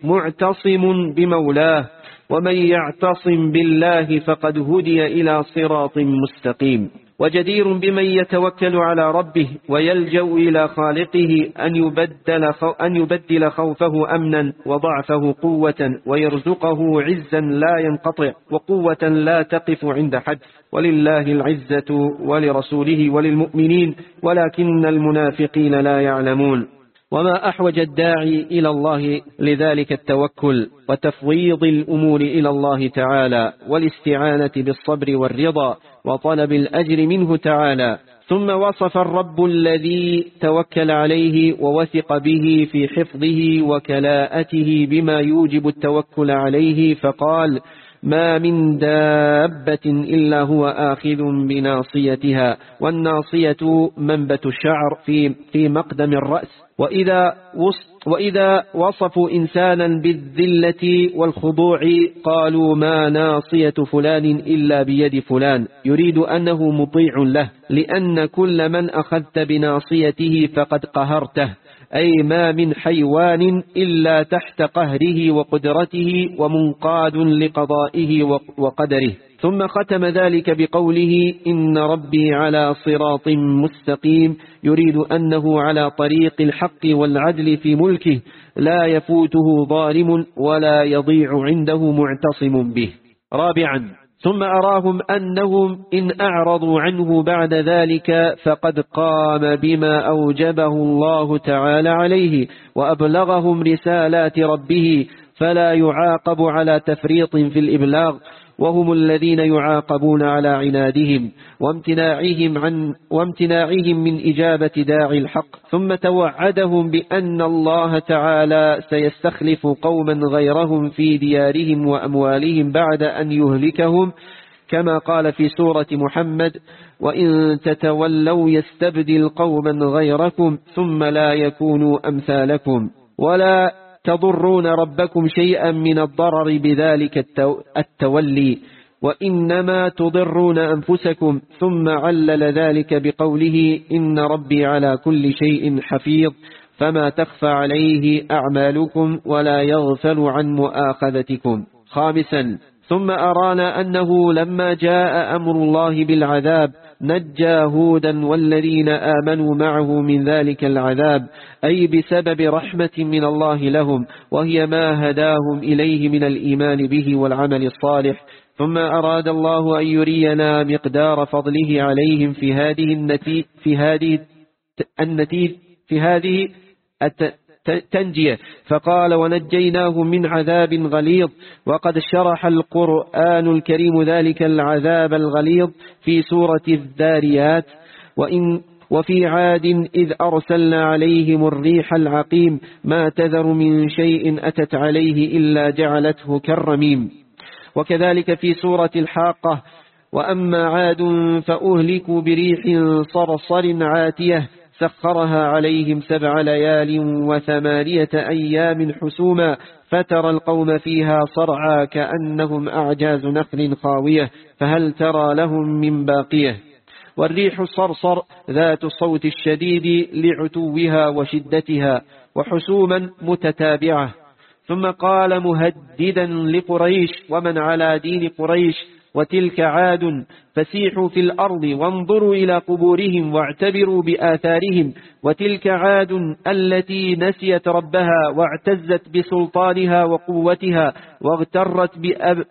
معتصم بمولاه، ومن يعتصم بالله فقد هدي إلى صراط مستقيم. وجدير بمن يتوكل على ربه ويلجأ إلى خالقه أن يبدل, أن يبدل خوفه أمنا وضعفه قوة، ويرزقه عزا لا ينقطع وقوة لا تقف عند حد. ولله العزة ولرسوله وللمؤمنين ولكن المنافقين لا يعلمون. وما أحوج الداعي إلى الله لذلك التوكل وتفويض الأمور إلى الله تعالى، والاستعانة بالصبر والرضا وطلب الأجر منه تعالى. ثم وصف الرب الذي توكل عليه ووثق به في حفظه وكلاءته بما يوجب التوكل عليه، فقال: ما من دابة إلا هو آخذ بناصيتها. والناصية منبت الشعر في في مقدم الرأس. وإذا وإذا وصفوا إنسانا بالذلة والخضوع قالوا: ما ناصية فلان إلا بيد فلان، يريد أنه مطيع له، لأن كل من أخذت بناصيته فقد قهرته، أي ما من حيوان إلا تحت قهره وقدرته ومنقاد لقضائه وقدره. ثم ختم ذلك بقوله: إن ربي على صراط مستقيم، يريد أنه على طريق الحق والعدل في ملكه، لا يفوته ظالم ولا يضيع عنده معتصم به. رابعا: ثم أراهم أنهم إن أعرضوا عنه بعد ذلك فقد قام بما أوجبه الله تعالى عليه وأبلغهم رسالات ربه، فلا يعاقب على تفريط في الإبلاغ، وهم الذين يعاقبون على عنادهم وامتناعهم عن وامتناعهم من إجابة داعي الحق. ثم توعدهم بأن الله تعالى سيستخلف قوما غيرهم في ديارهم وأموالهم بعد أن يهلكهم، كما قال في سورة محمد: وإن تتولوا يستبدل قوما غيركم ثم لا يكونوا أمثالكم ولا تضرون ربكم شيئا من الضرر بذلك التولي، وإنما تضرون أنفسكم. ثم علل ذلك بقوله: إن ربي على كل شيء حفيظ، فما تخفى عليه أعمالكم ولا يغفل عن مؤاخذتكم. خامسا: ثم أرانا أنه لما جاء أمر الله بالعذاب نجى هودا والذين آمنوا معه من ذلك العذاب، أي بسبب رحمة من الله لهم، وهي ما هداهم إليه من الإيمان به والعمل الصالح. ثم أراد الله أن يرينا مقدار فضله عليهم في هذه النتي في هذه النتي في هذه التنجية، فقال: ونجيناهم من عذاب غليظ. وقد شرح القرآن الكريم ذلك العذاب الغليظ في سورة الذاريات: وإن وفي عاد إذ أرسلنا عليهم الريح العقيم ما تذر من شيء أتت عليه إلا جعلته كالرميم. وكذلك في سورة الحاقة: وأما عاد فأهلكوا بريح صرصر عاتية سخرها عليهم سبع ليال وثمانية أيام حسوما فترى القوم فيها صرعى كأنهم أعجاز نخل خاوية فهل ترى لهم من باقية. والريح الصرصر ذات الصوت الشديد لعتوها وشدتها وحسوما متتابعة. ثم قال مهددا لقريش ومن على دين قريش: وتلك عاد فسيحوا في الأرض وانظروا إلى قبورهم واعتبروا بآثارهم. وتلك عاد التي نسيت ربها واعتزت بسلطانها وقوتها واغترت بأب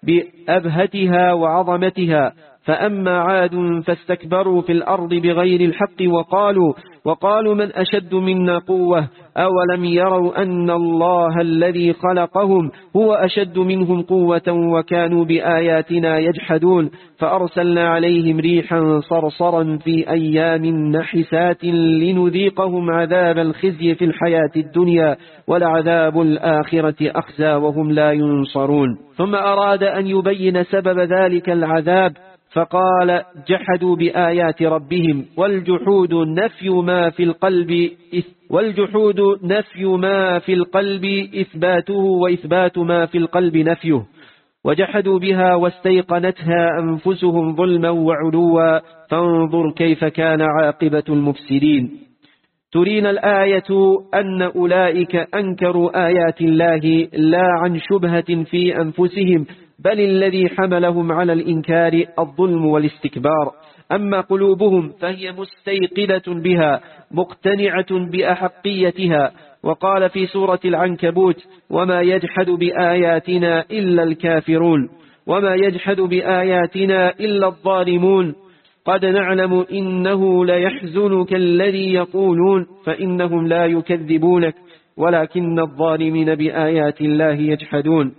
بأبهتها وعظمتها. فأما عاد فاستكبروا في الأرض بغير الحق وقالوا وقالوا من أشد منا قوة أولم يروا أن الله الذي خلقهم هو أشد منهم قوة وكانوا بآياتنا يجحدون. فأرسلنا عليهم ريحا صرصرا في أيام نحسات لنذيقهم عذاب الخزي في الحياة الدنيا ولعذاب الآخرة أخزى وهم لا ينصرون. ثم أراد أن يبين سبب ذلك العذاب فقال: جحدوا بآيات ربهم والجحود نفي ما في القلب والجحود نفي ما في القلب إثباته وإثبات ما في القلب نفيه. وجحدوا بها واستيقنتها أنفسهم ظلما وعلوا فانظر كيف كان عاقبة المفسدين. ترينا الآية أن أولئك أنكروا آيات الله لا عن شبهة في أنفسهم، بل الذي حملهم على الإنكار الظلم والاستكبار. أما قلوبهم فهي مستيقنة بها مقتنعة بأحقيتها. وقال في سورة العنكبوت: وما يجحد بآياتنا إلا الكافرون وما يجحد بآياتنا إلا الظالمون. قد نعلم إنه ليحزنك الذي يقولون فإنهم لا يكذبونك ولكن الظالمين بآيات الله يجحدون.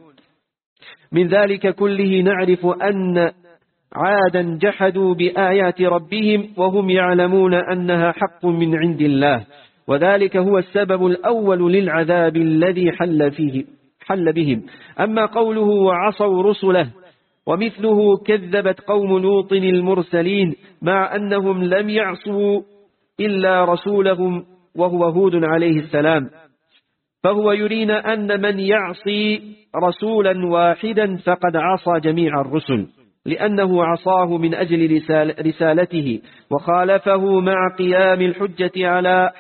من ذلك كله نعرف أن عادا جحدوا بآيات ربهم وهم يعلمون أنها حق من عند الله، وذلك هو السبب الأول للعذاب الذي حل فيه حل بهم. أما قوله وعصوا رسله ومثله كذبت قوم لوط المرسلين، مع أنهم لم يعصوا إلا رسولهم وهو هود عليه السلام. فهو يرينا أن من يعصي رسولا واحدا فقد عصى جميع الرسل، لأنه عصاه من أجل رسال رسالته وخالفه مع قيام الحجة على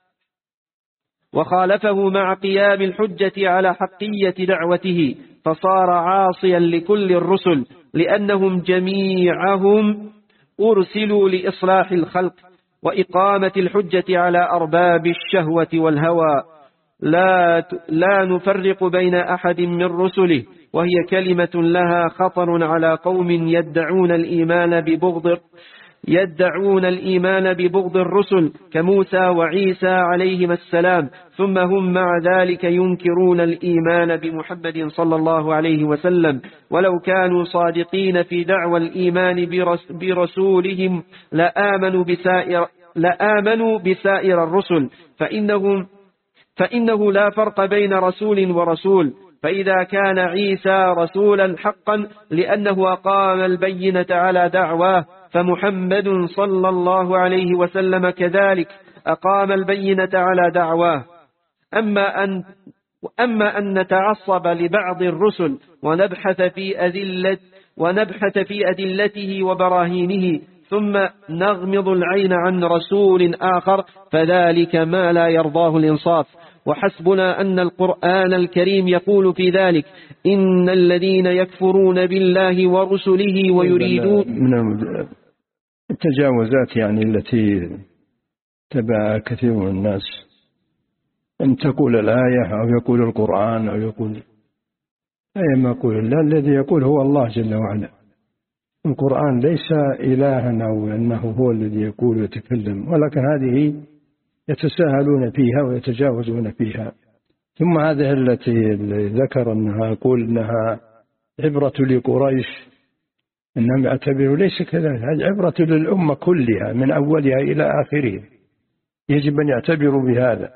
وخالفه مع قيام الحجة على حقية دعوته، فصار عاصيا لكل الرسل، لأنهم جميعهم أرسلوا لإصلاح الخلق وإقامة الحجة على أرباب الشهوة والهوى. لا لا نفرق بين أحد من رسله، وهي كلمة لها خطر على قوم يدعون الإيمان ببغض يدعون الإيمان ببغض الرسل كموسى وعيسى عليهما السلام، ثم هم مع ذلك ينكرون الإيمان بمحمد صلى الله عليه وسلم. ولو كانوا صادقين في دعوى الإيمان برسولهم لآمنوا بسائر, لآمنوا بسائر الرسل، فإنهم فإنه لا فرق بين رسول ورسول. فإذا كان عيسى رسولا حقا لأنه أقام البينة على دعواه، فمحمد صلى الله عليه وسلم كذلك أقام البينة على دعواه. أما أن أما أن نتعصب لبعض الرسل ونبحث في أدلة ونبحث في أدلته وبراهينه ثم نغمض العين عن رسول آخر، فذلك ما لا يرضاه الإنصاف. وحسبنا أن القرآن الكريم يقول في ذلك: إن الذين يكفرون بالله ورسله ويريدون من التجاوزات يعني التي تبع كثير من الناس، أن تقول الآية أو يقول القرآن أو يقول أي ما يقول الله، الذي يقول هو الله جل وعلا. القرآن ليس إلها أو أنه هو الذي يقول ويتكلم، ولكن هذه يتساهلون فيها ويتجاوزون فيها. ثم هذه التي ذكر أنها يقول أنها عبرة لقريش، إنهم يعتبروا ليس كذلك، هذه عبرة للأمة كلها من أولها إلى آخرها، يجب أن يعتبروا بهذا.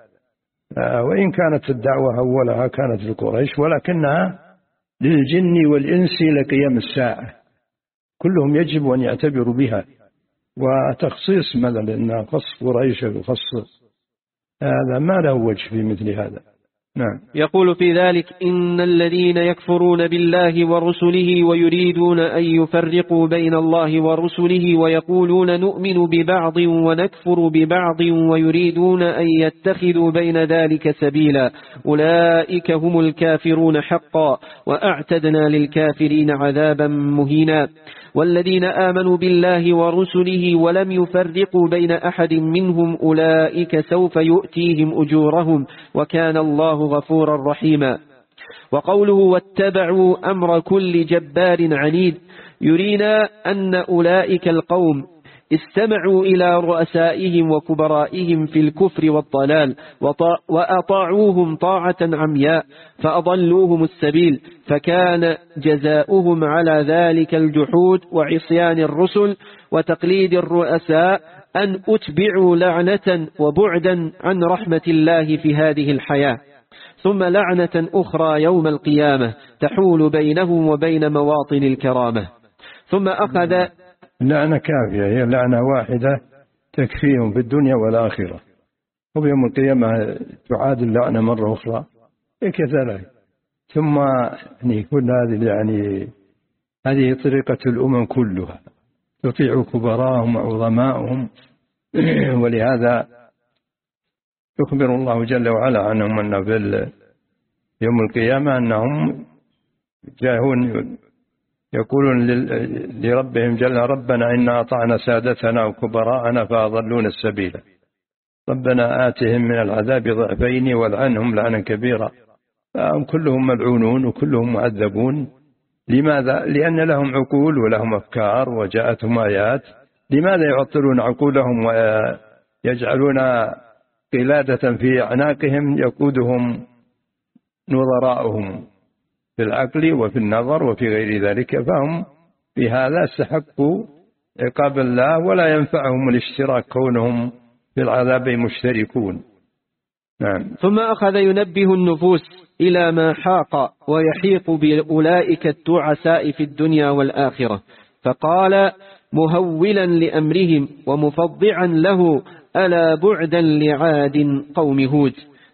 وإن كانت الدعوة أولها كانت لقريش، ولكنها للجن والإنس إلى قيام الساعة، كلهم يجب أن يعتبروا بها. وتخصيص مثلا أن خص قريش وخص هذا ما له وجه في مثل هذا. نعم. يقول في ذلك: إن الذين يكفرون بالله ورسله ويريدون أن يفرقوا بين الله ورسله ويقولون نؤمن ببعض ونكفر ببعض ويريدون أن يتخذوا بين ذلك سبيلا، أولئك هم الكافرون حقا، وأعتدنا للكافرين عذابا مهينا. والذين آمنوا بالله ورسله ولم يفرقوا بين أحد منهم أولئك سوف يؤتيهم أجورهم، وكان الله غفورا رحيما. وقوله: واتبعوا أمر كل جبار عنيد، يرينا أن أولئك القوم استمعوا إلى رؤسائهم وكبرائهم في الكفر والضلال وأطاعوهم طاعة عمياء فأضلوهم السبيل، فكان جزاؤهم على ذلك الجحود وعصيان الرسل وتقليد الرؤساء، أن أتبعوا لعنة وبعدا عن رحمة الله في هذه الحياة، ثم لعنة أخرى يوم القيامة تحول بينهم وبين مواطن الكرامة. ثم أخذ لعنة كافية، هي لعنة واحدة تكفيهم في الدنيا والآخرة، وبيوم القيامة تعاد اللعنة مرة أخرى كذلك. ثم يعني كل هذه يعني هذه طريقة الأمم كلها، تطيع كبراءهم وعظماءهم. ولهذا يخبر الله جل وعلا عنهم أن في يوم القيامة أنهم جاءون يقولون لربهم جل: ربنا إنا أطعنا سادتنا وكبراءنا فأضلون السبيل، ربنا آتهم من العذاب ضعفين والعنهم لعنا كبيرا. فهم كلهم ملعونون وكلهم معذبون. لماذا؟ لأن لهم عقول ولهم أفكار وجاءتهم آيات. لماذا يعطلون عقولهم ويجعلون قلادة في أعناقهم يقودهم نظراؤهم في العقل وفي النظر وفي غير ذلك؟ فهم في هذا استحقوا عقاب الله، ولا ينفعهم الاشتراك كونهم في العذاب مشتركون. نعم. ثم أخذ ينبه النفوس إلى ما حاق ويحيق بأولئك التعساء في الدنيا والآخرة، فقال مهولا لأمرهم ومفضعا له: ألا بعدا لعاد قوم هود.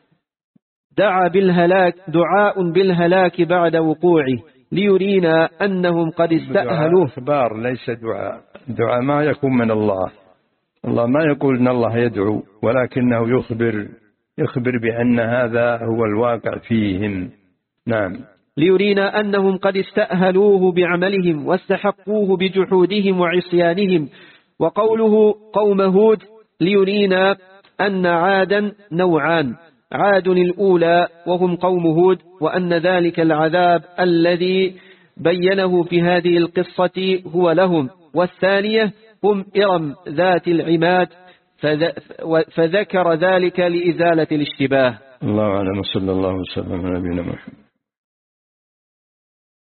دعا بالهلاك دعاء بالهلاك بعد وقوعه ليرينا أنهم قد استأهلوه. إخبار ليس دعاء. دعاء ما يكون من الله، الله ما يقول إن الله يدعو، ولكنه يخبر يخبر بأن هذا هو الواقع فيهم. نعم. ليرينا أنهم قد استأهلوه بعملهم واستحقوه بجحودهم وعصيانهم. وقوله قوم هود ليرينا أن عادا نوعان: عاد الأولى وهم قوم هود، وأن ذلك العذاب الذي بينه في هذه القصة هو لهم، والثانية هم إرم ذات العماد، فذكر ذلك لإزالة الاشتباه. الله أعلم. صلى الله وسلم على نبينا محمد.